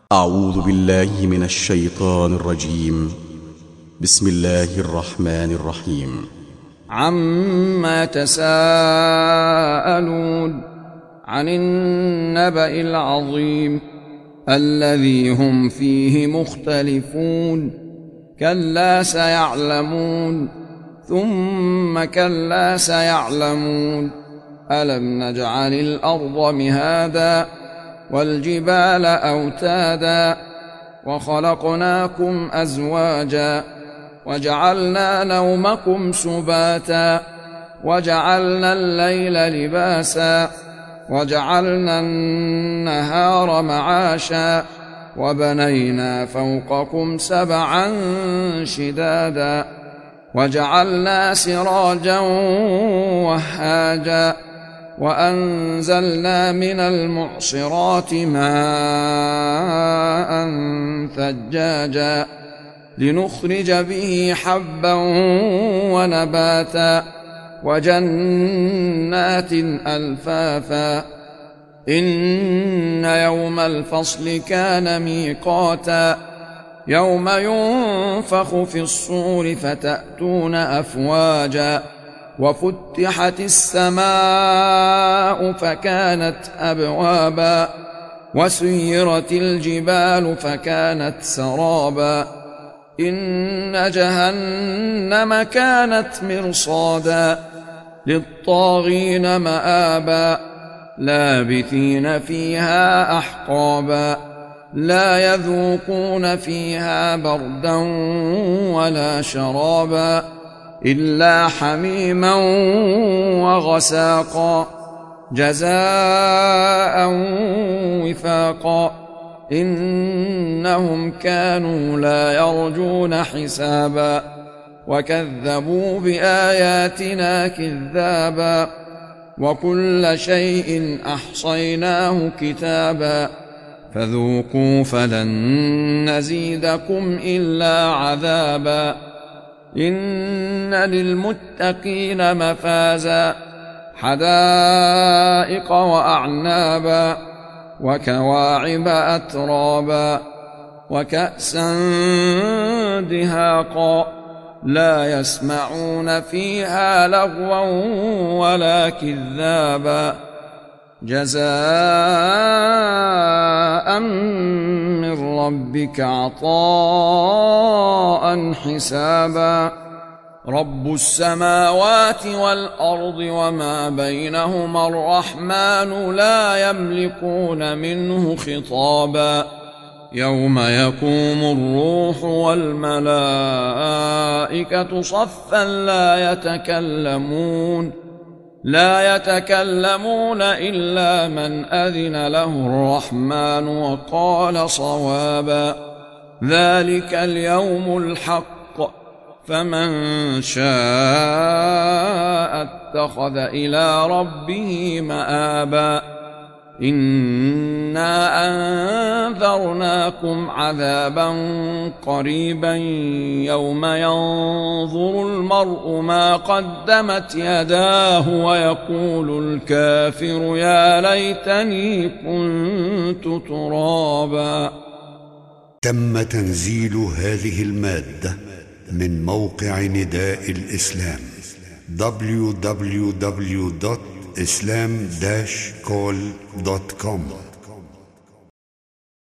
أعوذ بالله من الشيطان الرجيم. بسم الله الرحمن الرحيم. عما يتساءلون عن النبأ العظيم الذي هم فيه مختلفون كلا سيعلمون ثم كلا سيعلمون ألم نجعل الأرض مهادا والجبال أوتادا وخلقناكم أزواجا وجعلنا نومكم سباتا وجعلنا الليل لباسا وجعلنا النهار معاشا وبنينا فوقكم سبعا شدادا وجعلنا سراجا وهاجا وأنزلنا من المعصرات ماء ثجاجا لنخرج به حبا ونباتا وجنات ألفافا إن يوم الفصل كان ميقاتا يوم ينفخ في الصور فتأتون أفواجا وفتحت السماء فكانت أبوابا وسيرت الجبال فكانت سرابا إن جهنم كانت مرصادا للطاغين مآبا لابثين فيها أحقابا لا يذوقون فيها بردا ولا شرابا إلا حميما وغساقا جزاء وفاقا إنهم كانوا لا يرجون حسابا وكذبوا بآياتنا كذابا وكل شيء أحصيناه كتابا فذوقوا فلن نزيدكم إلا عذابا إن للمتقين مفازا حدائق وأعنابا وكواعب أترابا وكأسا دهاقا لا يسمعون فيها لغوا ولا كذابا جزاء من ربك عطاء حسابا رب السماوات والأرض وما بينهما الرحمن لا يملكون منه خطابا يوم يقوم الروح والملائكة صفا لا يتكلمون إلا من أذن له الرحمن وقال صوابا ذلك اليوم الحق فمن شاء اتخذ إلى ربه مآبا إنا أنذرناكم عذابا قريبا يوم ينظر المرء ما قدمت يداه ويقول الكافر يا ليتني كنت ترابا. تم تنزيل هذه المادة من موقع نداء الإسلام www.islam-call.com